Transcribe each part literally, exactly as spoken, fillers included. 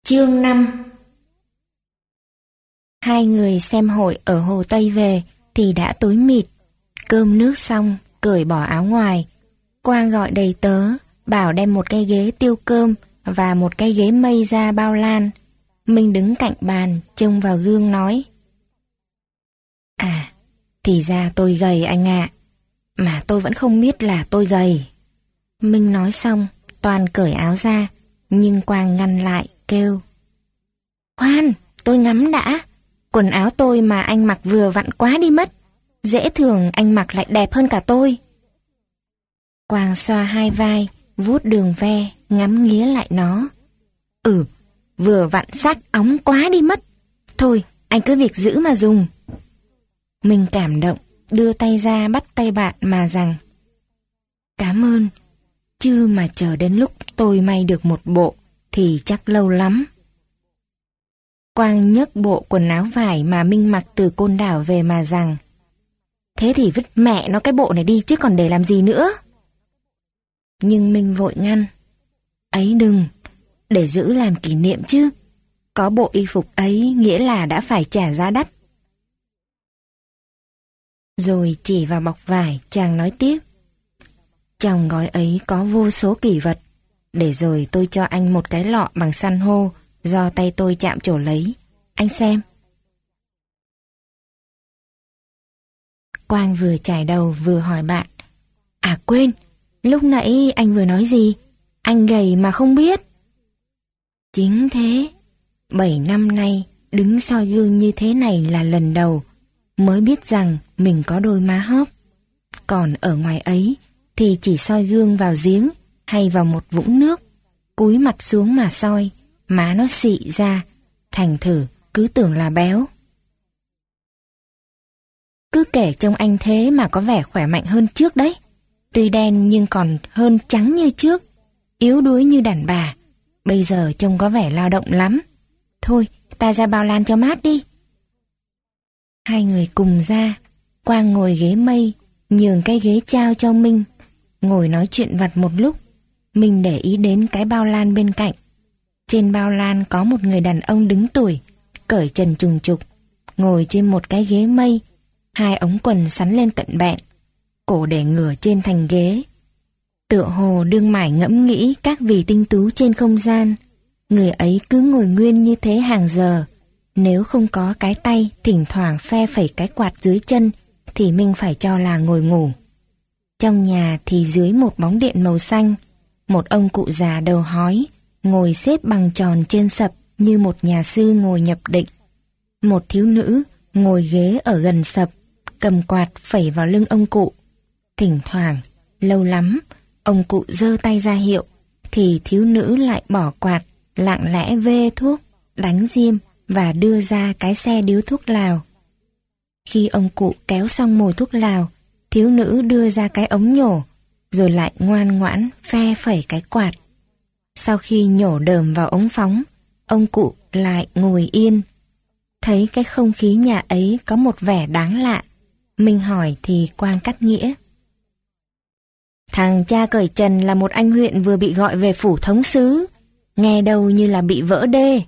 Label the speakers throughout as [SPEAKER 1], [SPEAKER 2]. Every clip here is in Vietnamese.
[SPEAKER 1] Chương năm. Hai người xem hội ở Hồ Tây về thì đã tối mịt. Cơm nước xong, cởi bỏ áo ngoài. Quang gọi đầy tớ, bảo đem một cái ghế tiêu cơm và một cái ghế mây ra bao lan. Mình đứng cạnh bàn, trông vào gương nói: À, thì ra tôi gầy anh ạ. Mà tôi vẫn không biết là tôi gầy. Mình nói xong, toàn cởi áo ra, nhưng Quang ngăn lại, kêu: Khoan, tôi ngắm đã. Quần áo tôi mà anh mặc vừa vặn quá đi mất. Dễ thường anh mặc lại đẹp hơn cả tôi. Quang xoa hai vai, vuốt đường ve, ngắm nghía lại nó. Ừ, vừa vặn sắc óng quá đi mất. Thôi, anh cứ việc giữ mà dùng. Mình cảm động, đưa tay ra bắt tay bạn mà rằng: Cảm ơn, chứ mà chờ đến lúc tôi may được một bộ thì chắc lâu lắm. Quang nhấc bộ quần áo vải mà Minh mặc từ Côn Đảo về mà rằng: Thế thì vứt mẹ nó cái bộ này đi chứ còn để làm gì nữa. Nhưng Minh vội ngăn: Ấy đừng, để giữ làm kỷ niệm chứ. Có bộ y phục ấy nghĩa là đã phải trả giá đắt. Rồi chỉ vào bọc vải, chàng nói tiếp: Trong gói ấy có vô số kỷ vật. Để rồi tôi cho anh một cái lọ bằng san hô do tay tôi chạm trổ lấy. Anh xem. Quang vừa chải đầu vừa hỏi bạn: À quên, lúc nãy anh vừa nói gì? Anh gầy mà không biết. Chính thế, bảy năm nay đứng soi gương như thế này là lần đầu mới biết rằng mình có đôi má hóp. Còn ở ngoài ấy thì chỉ soi gương vào giếng hay vào một vũng nước, cúi mặt xuống mà soi, má nó xị ra, thành thử cứ tưởng là béo. Cứ kể trông anh thế mà có vẻ khỏe mạnh hơn trước đấy. Tuy đen nhưng còn hơn trắng như trước, yếu đuối như đàn bà. Bây giờ trông có vẻ lao động lắm. Thôi, ta ra bao lan cho mát đi. Hai người cùng ra. Quang ngồi ghế mây, nhường cái ghế trao cho Minh. Ngồi nói chuyện vặt một lúc, Minh để ý đến cái bao lan bên cạnh. Trên bao lan có một người đàn ông đứng tuổi, cởi trần trùng trục, ngồi trên một cái ghế mây, hai ống quần sắn lên cận bẹn, cổ để ngửa trên thành ghế. Tựa hồ đương mải ngẫm nghĩ các vì tinh tú trên không gian. Người ấy cứ ngồi nguyên như thế hàng giờ. Nếu không có cái tay thỉnh thoảng phe phẩy cái quạt dưới chân thì Minh phải cho là ngồi ngủ. Trong nhà thì dưới một bóng điện màu xanh, một ông cụ già đầu hói ngồi xếp bằng tròn trên sập như một nhà sư ngồi nhập định. Một thiếu nữ ngồi ghế ở gần sập, cầm quạt phẩy vào lưng ông cụ. Thỉnh thoảng, lâu lắm, ông cụ giơ tay ra hiệu, thì thiếu nữ lại bỏ quạt, lặng lẽ vê thuốc, đánh diêm và đưa ra cái xe điếu thuốc lào. Khi ông cụ kéo xong mồi thuốc lào, thiếu nữ đưa ra cái ống nhổ, rồi lại ngoan ngoãn phe phẩy cái quạt. Sau khi nhổ đờm vào ống phóng, ông cụ lại ngồi yên. Thấy cái không khí nhà ấy có một vẻ đáng lạ, mình hỏi thì Quang cắt nghĩa: Thằng cha cởi trần là một anh huyện vừa bị gọi về phủ thống sứ, nghe đâu như là bị vỡ đê.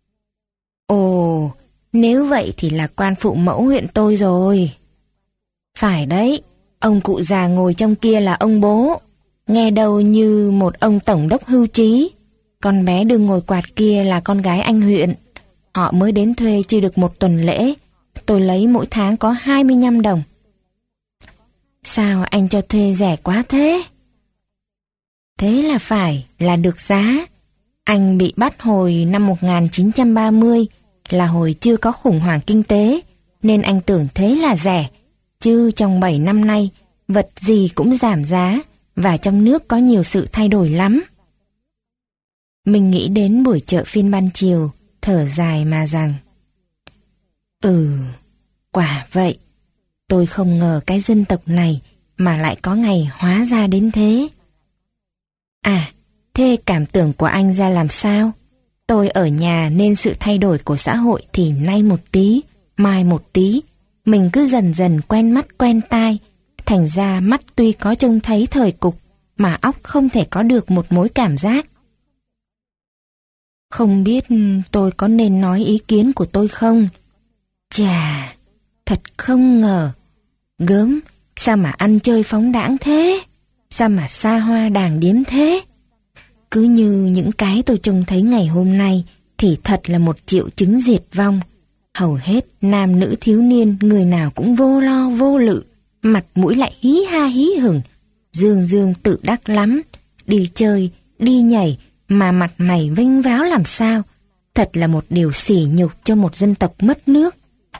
[SPEAKER 1] Ồ, nếu vậy thì là quan phụ mẫu huyện tôi rồi. Phải đấy, ông cụ già ngồi trong kia là ông bố, nghe đâu như một ông tổng đốc hưu trí. Con bé đừng ngồi quạt kia là con gái anh huyện. Họ mới đến thuê chưa được một tuần lễ, tôi lấy mỗi tháng có hai mươi lăm đồng. Sao anh cho thuê rẻ quá thế? Thế là phải, là được giá. Anh bị bắt hồi năm một nghìn chín trăm ba mươi, là hồi chưa có khủng hoảng kinh tế, nên anh tưởng thế là rẻ. Chứ trong bảy năm nay, vật gì cũng giảm giá, và trong nước có nhiều sự thay đổi lắm. Mình nghĩ đến buổi chợ phiên ban chiều, thở dài mà rằng: Ừ, quả vậy. Tôi không ngờ cái dân tộc này mà lại có ngày hóa ra đến thế. À, thế cảm tưởng của anh ra làm sao? Tôi ở nhà nên sự thay đổi của xã hội thì nay một tí, mai một tí. Mình cứ dần dần quen mắt quen tai. Thành ra mắt tuy có trông thấy thời cục, mà óc không thể có được một mối cảm giác. Không biết tôi có nên nói ý kiến của tôi không? Chà, thật không ngờ. Gớm, sao mà ăn chơi phóng đãng thế? Sao mà xa hoa đàng điếm thế? Cứ như những cái tôi trông thấy ngày hôm nay thì thật là một triệu chứng diệt vong. Hầu hết nam nữ thiếu niên người nào cũng vô lo vô lự, mặt mũi lại hí ha hí hửng, dương dương tự đắc lắm, đi chơi, đi nhảy mà mặt mày vênh váo làm sao. Thật là một điều sỉ nhục cho một dân tộc mất nước.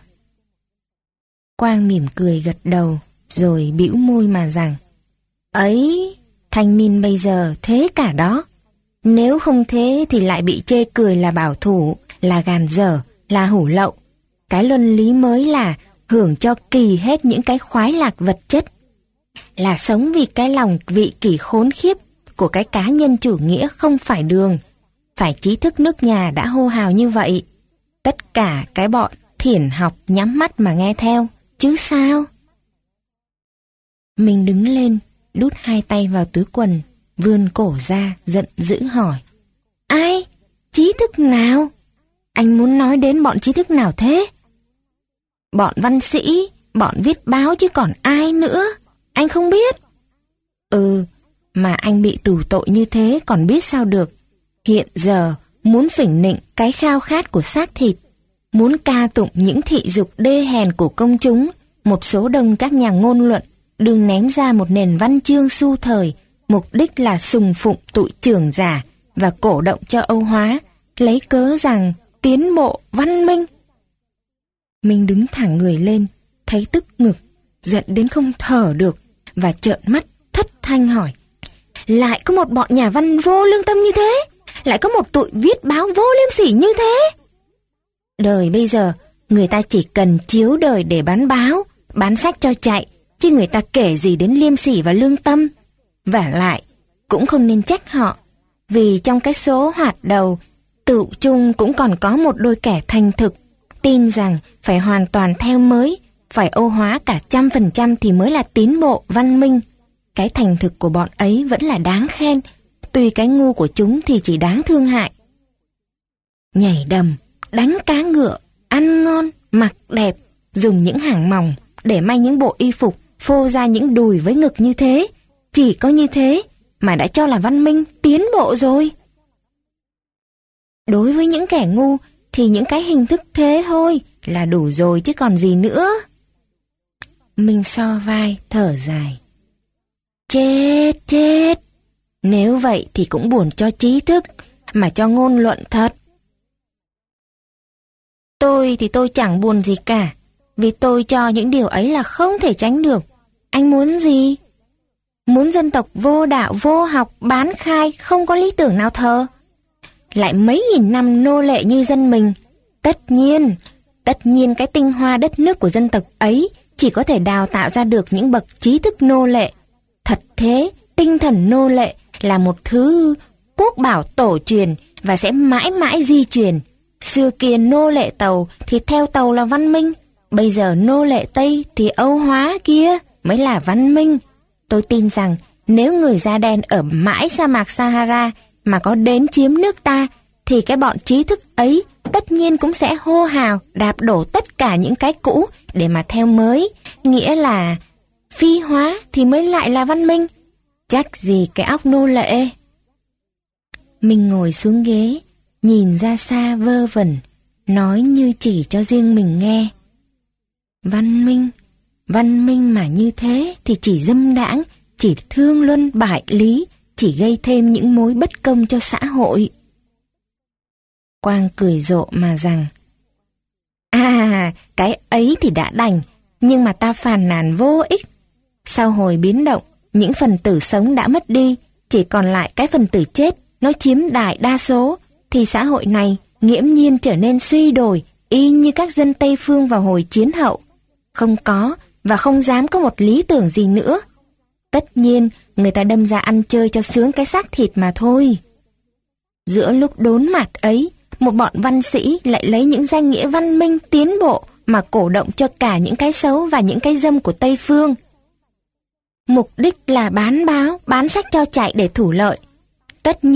[SPEAKER 1] Quang mỉm cười gật đầu, rồi bĩu môi mà rằng, ấy, thanh niên bây giờ thế cả đó. Nếu không thế thì lại bị chê cười là bảo thủ, là gàn dở, là hủ lậu. Cái luân lý mới là hưởng cho kỳ hết những cái khoái lạc vật chất, là sống vì cái lòng vị kỷ khốn khiếp của cái cá nhân chủ nghĩa không phải đường. Phải trí thức nước nhà đã hô hào như vậy. Tất cả cái bọn thiển học nhắm mắt mà nghe theo, chứ sao? Mình đứng lên, đút hai tay vào túi quần, vươn cổ ra, giận dữ hỏi. Ai? Trí thức nào? Anh muốn nói đến bọn trí thức nào thế? Bọn văn sĩ, bọn viết báo chứ còn ai nữa? Anh không biết? Ừ, mà anh bị tù tội như thế còn biết sao được. Hiện giờ muốn phỉnh nịnh cái khao khát của xác thịt, muốn ca tụng những thị dục đê hèn của công chúng, một số đông các nhà ngôn luận đừng ném ra một nền văn chương xu thời, mục đích là sùng phụng tụi trưởng giả và cổ động cho Âu hóa, lấy cớ rằng tiến bộ văn minh. Mình đứng thẳng người lên, thấy tức ngực, giận đến không thở được, và trợn mắt thất thanh hỏi. Lại có một bọn nhà văn vô lương tâm như thế? Lại có một tụi viết báo vô liêm sỉ như thế? Đời bây giờ, người ta chỉ cần chiếu đời để bán báo, bán sách cho chạy, chứ người ta kể gì đến liêm sỉ và lương tâm. Vả lại, cũng không nên trách họ, vì trong cái số hoạt đầu, tự chung cũng còn có một đôi kẻ thành thực, tin rằng phải hoàn toàn theo mới, phải Âu hóa cả trăm phần trăm thì mới là tiến bộ văn minh. Cái thành thực của bọn ấy vẫn là đáng khen, tuy cái ngu của chúng thì chỉ đáng thương hại. Nhảy đầm, đánh cá ngựa, ăn ngon, mặc đẹp, dùng những hàng mỏng để may những bộ y phục, phô ra những đùi với ngực như thế, chỉ có như thế mà đã cho là văn minh, tiến bộ rồi. Đối với những kẻ ngu thì những cái hình thức thế thôi là đủ rồi chứ còn gì nữa. Mình so vai, thở dài. Chết, chết. Nếu vậy thì cũng buồn cho trí thức, mà cho ngôn luận thật. Tôi thì tôi chẳng buồn gì cả, vì tôi cho những điều ấy là không thể tránh được. Anh muốn gì? Muốn dân tộc vô đạo, vô học, bán khai, không có lý tưởng nào thờ? Lại mấy nghìn năm nô lệ như dân mình. Tất nhiên, tất nhiên cái tinh hoa đất nước của dân tộc ấy chỉ có thể đào tạo ra được những bậc trí thức nô lệ. Thật thế, tinh thần nô lệ là một thứ quốc bảo tổ truyền và sẽ mãi mãi di truyền. Xưa kia nô lệ Tàu thì theo Tàu là văn minh, bây giờ nô lệ Tây thì Âu hóa kia mới là văn minh. Tôi tin rằng nếu người da đen ở mãi sa mạc Sahara mà có đến chiếm nước ta, thì cái bọn trí thức ấy tất nhiên cũng sẽ hô hào đạp đổ tất cả những cái cũ để mà theo mới, nghĩa là phi hóa thì mới lại là văn minh. Chắc gì cái óc nô lệ. Mình ngồi xuống ghế, nhìn ra xa vơ vẩn, nói như chỉ cho riêng mình nghe. Văn minh, văn minh mà như thế thì chỉ dâm đãng, chỉ thương luân bại lý, chỉ gây thêm những mối bất công cho xã hội. Quang cười rộ mà rằng, à, cái ấy thì đã đành, nhưng mà ta phàn nàn vô ích. Sau hồi biến động, những phần tử sống đã mất đi, chỉ còn lại cái phần tử chết, nó chiếm đại đa số, thì xã hội này nghiễm nhiên trở nên suy đồi, y như các dân Tây Phương vào hồi chiến hậu. Không có và không dám có một lý tưởng gì nữa. Tất nhiên, người ta đâm ra ăn chơi cho sướng cái xác thịt mà thôi. Giữa lúc đốn mặt ấy, một bọn văn sĩ lại lấy những danh nghĩa văn minh tiến bộ mà cổ động cho cả những cái xấu và những cái dâm của Tây Phương. Mục đích là bán báo, bán sách cho chạy để thủ lợi. Tất nhiên,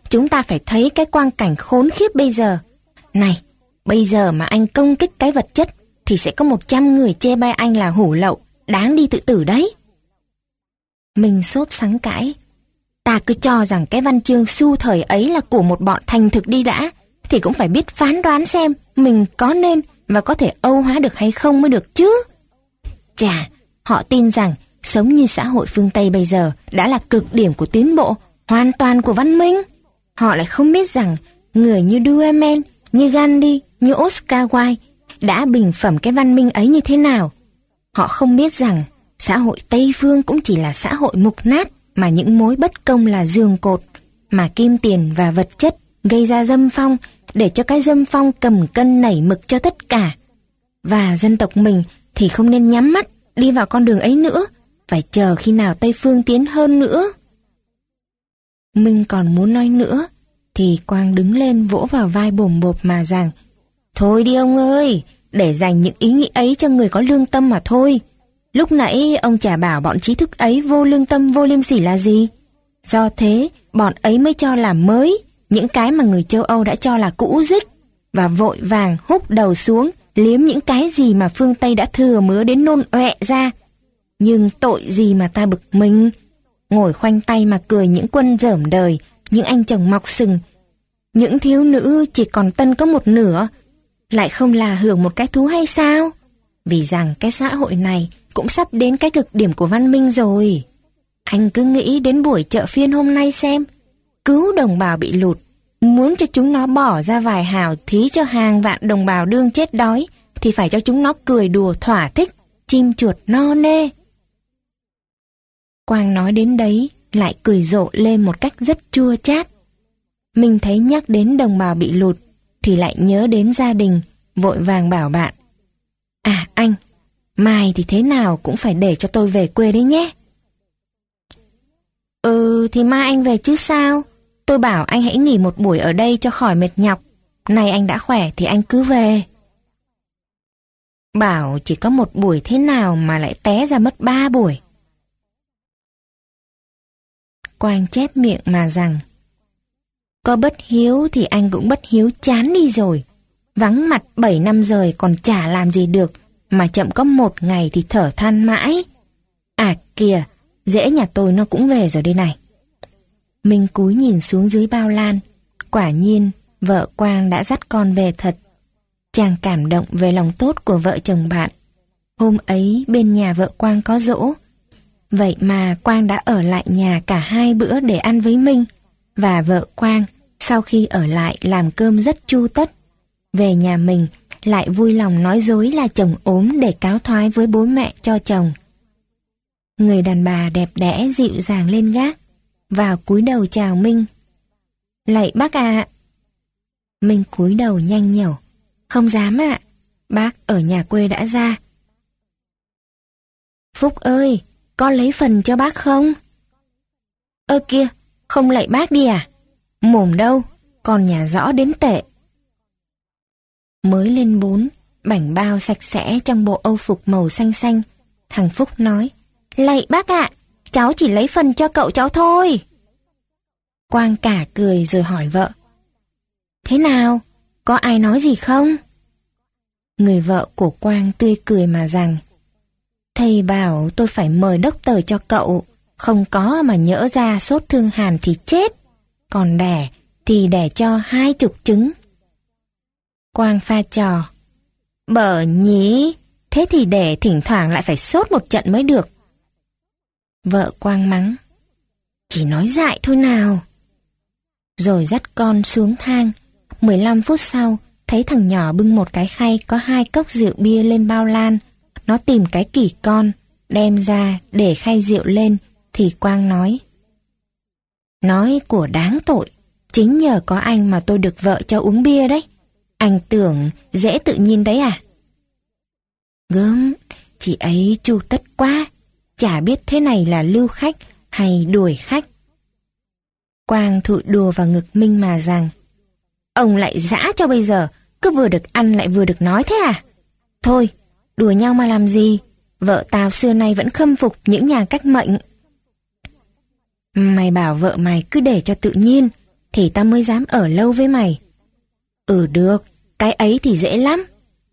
[SPEAKER 1] chúng ta phải thấy cái quang cảnh khốn khiếp bây giờ. Này, bây giờ mà anh công kích cái vật chất thì sẽ có một trăm người chê bai anh là hủ lậu, đáng đi tự tử đấy. Mình sốt sắng cãi. Ta cứ cho rằng cái văn chương xu thời ấy là của một bọn thành thực đi đã, thì cũng phải biết phán đoán xem mình có nên và có thể âu hóa được hay không mới được chứ. Chà, họ tin rằng sống như xã hội phương Tây bây giờ đã là cực điểm của tiến bộ, hoàn toàn của văn minh. Họ lại không biết rằng người như Duhamel, như Gandhi, như Oscar Wilde đã bình phẩm cái văn minh ấy như thế nào. Họ không biết rằng xã hội Tây phương cũng chỉ là xã hội mục nát, mà những mối bất công là giường cột, mà kim tiền và vật chất gây ra dâm phong, để cho cái dâm phong cầm cân nảy mực cho tất cả. Và dân tộc mình thì không nên nhắm mắt đi vào con đường ấy nữa, phải chờ khi nào Tây phương tiến hơn nữa. Minh còn muốn nói nữa, thì Quang đứng lên vỗ vào vai bồm bộp mà rằng: Thôi đi ông ơi, để dành những ý nghĩ ấy cho người có lương tâm mà thôi. Lúc nãy ông chả bảo bọn trí thức ấy vô lương tâm vô liêm sỉ là gì. Do thế, bọn ấy mới cho là mới những cái mà người châu Âu đã cho là cũ rích, và vội vàng húc đầu xuống liếm những cái gì mà phương Tây đã thừa mứa đến nôn ọe ra. Nhưng tội gì mà ta bực mình, ngồi khoanh tay mà cười những quân dởm đời, những anh chồng mọc sừng, những thiếu nữ chỉ còn tân có một nửa, lại không là hưởng một cái thú hay sao? Vì rằng cái xã hội này cũng sắp đến cái cực điểm của văn minh rồi. Anh cứ nghĩ đến buổi chợ phiên hôm nay xem, cứu đồng bào bị lụt, muốn cho chúng nó bỏ ra vài hào thí cho hàng vạn đồng bào đương chết đói, thì phải cho chúng nó cười đùa thỏa thích, chim chuột no nê. Quang nói đến đấy, lại cười rộ lên một cách rất chua chát. Mình thấy nhắc đến đồng bào bị lụt, thì lại nhớ đến gia đình, vội vàng bảo bạn: À anh, mai thì thế nào cũng phải để cho tôi về quê đấy nhé. Ừ, thì mai anh về chứ sao. Tôi bảo anh hãy nghỉ một buổi ở đây cho khỏi mệt nhọc. Nay anh đã khỏe thì anh cứ về. Bảo chỉ có một buổi thế nào mà lại té ra mất ba buổi. Quang chép miệng mà rằng: Có bất hiếu thì anh cũng bất hiếu chán đi rồi. Vắng mặt bảy năm rồi còn chả làm gì được, mà chậm có một ngày thì thở than mãi. À kìa, dễ nhà tôi nó cũng về rồi đây này. Minh cúi nhìn xuống dưới bao lan. Quả nhiên, vợ Quang đã dắt con về thật. Chàng cảm động về lòng tốt của vợ chồng bạn. Hôm ấy bên nhà vợ Quang có giỗ. Vậy mà Quang đã ở lại nhà cả hai bữa để ăn với Minh. Và vợ Quang, sau khi ở lại làm cơm rất chu tất. Về nhà mình, lại vui lòng nói dối là chồng ốm để cáo thoái với bố mẹ cho chồng. Người đàn bà đẹp đẽ dịu dàng lên gác, vào cúi đầu chào Minh. Lạy bác ạ. Minh cúi đầu nhanh nhẩu. Không dám ạ, bác ở nhà quê đã ra. Phúc ơi, con lấy phần cho bác không? Ơ kia, không lạy bác đi à? Mồm đâu, còn nhà rõ đến tệ. Mới lên bốn, bảnh bao sạch sẽ trong bộ âu phục màu xanh xanh, thằng Phúc nói: Lạy bác ạ, cháu chỉ lấy phần cho cậu cháu thôi. Quang cả cười rồi hỏi vợ: Thế nào, có ai nói gì không? Người vợ của Quang tươi cười mà rằng: Thầy bảo tôi phải mời đốc tờ cho cậu, không có mà nhỡ ra sốt thương hàn thì chết, còn đẻ thì đẻ cho hai chục trứng. Quang pha trò: Bở nhí, thế thì để thỉnh thoảng lại phải sốt một trận mới được. Vợ Quang mắng: Chỉ nói dại thôi nào. Rồi dắt con xuống thang. mười lăm phút sau, thấy thằng nhỏ bưng một cái khay có hai cốc rượu bia lên bao lan. Nó tìm cái kỷ con, đem ra để khay rượu lên, thì Quang nói: Nói của đáng tội, chính nhờ có anh mà tôi được vợ cho uống bia đấy. Anh tưởng dễ tự nhiên đấy à? Gớm, chị ấy chu tất quá, chả biết thế này là lưu khách hay đuổi khách. Quang thụi đùa vào ngực Minh mà rằng: Ông lại dã cho bây giờ, cứ vừa được ăn lại vừa được nói thế à? Thôi, đùa nhau mà làm gì, vợ tao xưa nay vẫn khâm phục những nhà cách mệnh. Mày bảo vợ mày cứ để cho tự nhiên, thì tao mới dám ở lâu với mày. Ừ được, cái ấy thì dễ lắm.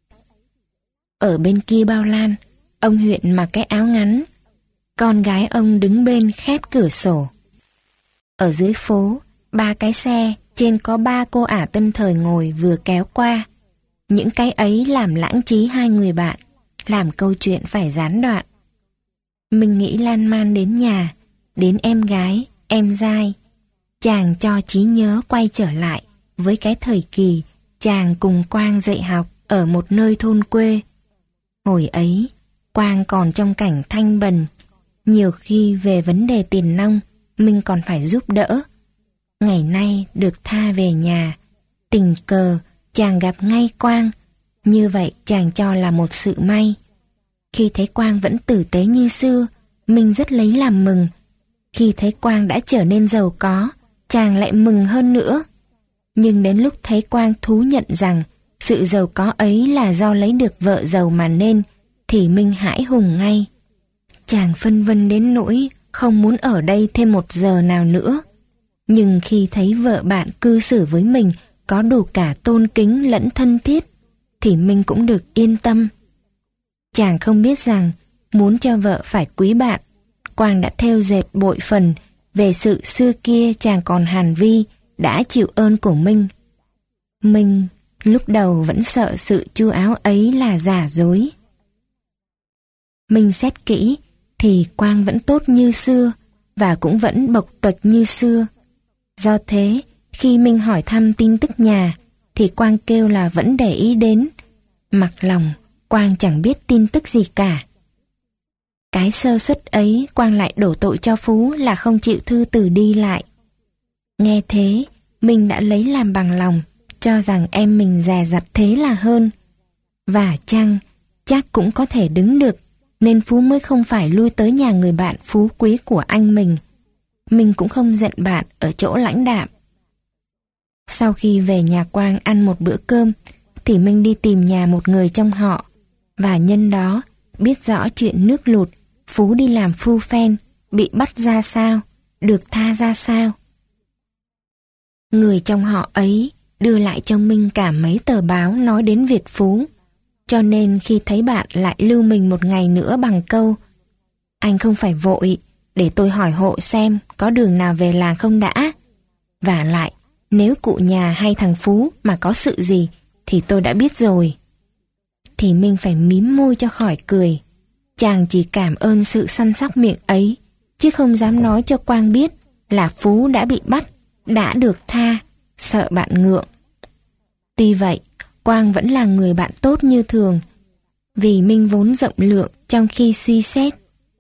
[SPEAKER 1] Ở bên kia bao lan, ông huyện mặc cái áo ngắn, con gái ông đứng bên khép cửa sổ. Ở dưới phố, ba cái xe, trên có ba cô ả tân thời ngồi vừa kéo qua. Những cái ấy làm lãng trí hai người bạn, làm câu chuyện phải gián đoạn. Mình nghĩ lan man đến nhà, đến em gái, em dai. Chàng cho trí nhớ quay trở lại với cái thời kỳ chàng cùng Quang dạy học ở một nơi thôn quê. Hồi ấy, Quang còn trong cảnh thanh bần, nhiều khi về vấn đề tiền nong, mình còn phải giúp đỡ. Ngày nay được tha về nhà, tình cờ chàng gặp ngay Quang, như vậy chàng cho là một sự may. Khi thấy Quang vẫn tử tế như xưa, mình rất lấy làm mừng. Khi thấy Quang đã trở nên giàu có, chàng lại mừng hơn nữa. Nhưng đến lúc thấy Quang thú nhận rằng sự giàu có ấy là do lấy được vợ giàu mà nên, thì Minh hãi hùng ngay. Chàng phân vân đến nỗi không muốn ở đây thêm một giờ nào nữa. Nhưng khi thấy vợ bạn cư xử với mình có đủ cả tôn kính lẫn thân thiết, thì Minh cũng được yên tâm. Chàng không biết rằng muốn cho vợ phải quý bạn, Quang đã thêu dệt bội phần về sự xưa kia chàng còn hàn vi đã chịu ơn của Minh. Minh lúc đầu vẫn sợ sự chu áo ấy là giả dối. Minh xét kỹ thì Quang vẫn tốt như xưa và cũng vẫn bộc tuệch như xưa. Do thế, khi Minh hỏi thăm tin tức nhà thì Quang kêu là vẫn để ý đến. Mặc lòng, Quang chẳng biết tin tức gì cả. Cái sơ suất ấy Quang lại đổ tội cho Phú là không chịu thư từ đi lại. Nghe thế, mình đã lấy làm bằng lòng, cho rằng em mình dè dặt thế là hơn. Và chăng, chắc cũng có thể đứng được, nên Phú mới không phải lui tới nhà người bạn phú quý của anh mình. Mình cũng không giận bạn ở chỗ lãnh đạm. Sau khi về nhà Quang ăn một bữa cơm, thì Minh đi tìm nhà một người trong họ, và nhân đó biết rõ chuyện nước lụt, Phú đi làm phu phen, bị bắt ra sao, được tha ra sao. Người trong họ ấy đưa lại cho Minh cả mấy tờ báo nói đến việc Phú, cho nên khi thấy bạn lại lưu mình một ngày nữa bằng câu "Anh không phải vội, để tôi hỏi hộ xem có đường nào về làng không đã. Và lại, nếu cụ nhà hay thằng Phú mà có sự gì thì tôi đã biết rồi." Thì Minh phải mím môi cho khỏi cười. Chàng chỉ cảm ơn sự săn sóc miệng ấy, chứ không dám nói cho Quang biết là Phú đã bị bắt, đã được tha, sợ bạn ngượng. Tuy vậy, Quang vẫn là người bạn tốt như thường, vì Minh vốn rộng lượng trong khi suy xét.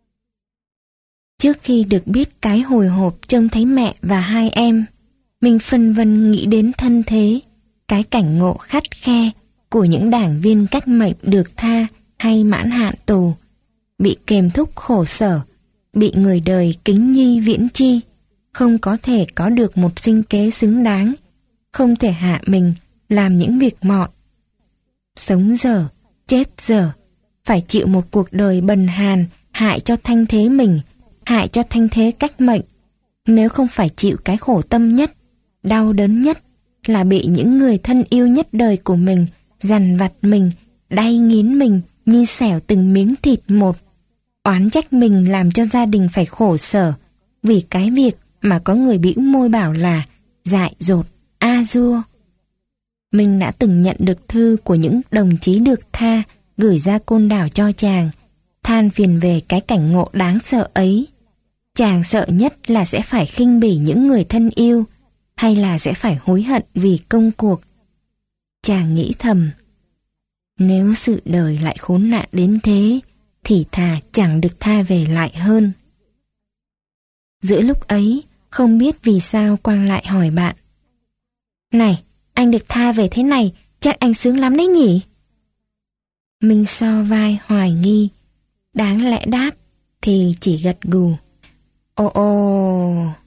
[SPEAKER 1] Trước khi được biết cái hồi hộp trông thấy mẹ và hai em, Minh phân vân nghĩ đến thân thế, cái cảnh ngộ khắt khe của những đảng viên cách mệnh được tha hay mãn hạn tù, bị kềm thúc khổ sở, bị người đời kính nhi viễn chi, không có thể có được một sinh kế xứng đáng, không thể hạ mình làm những việc mọn. Sống dở, chết dở, phải chịu một cuộc đời bần hàn hại cho thanh thế mình, hại cho thanh thế cách mệnh. Nếu không phải chịu cái khổ tâm nhất, đau đớn nhất là bị những người thân yêu nhất đời của mình dằn vặt mình, đay nghiến mình như xẻo từng miếng thịt một, oán trách mình làm cho gia đình phải khổ sở vì cái việc mà có người bĩu môi bảo là dại dột, a dua. Mình đã từng nhận được thư của những đồng chí được tha gửi ra Côn Đảo cho chàng, than phiền về cái cảnh ngộ đáng sợ ấy. Chàng sợ nhất là sẽ phải khinh bỉ những người thân yêu, hay là sẽ phải hối hận vì công cuộc. Chàng nghĩ thầm, nếu sự đời lại khốn nạn đến thế, thì thà chẳng được tha về lại hơn. Giữa lúc ấy, không biết vì sao Quang lại hỏi bạn: "Này, anh được tha về thế này, chắc anh sướng lắm đấy nhỉ?" Mình so vai hoài nghi, đáng lẽ đáp thì chỉ gật gù. Ồ ồ...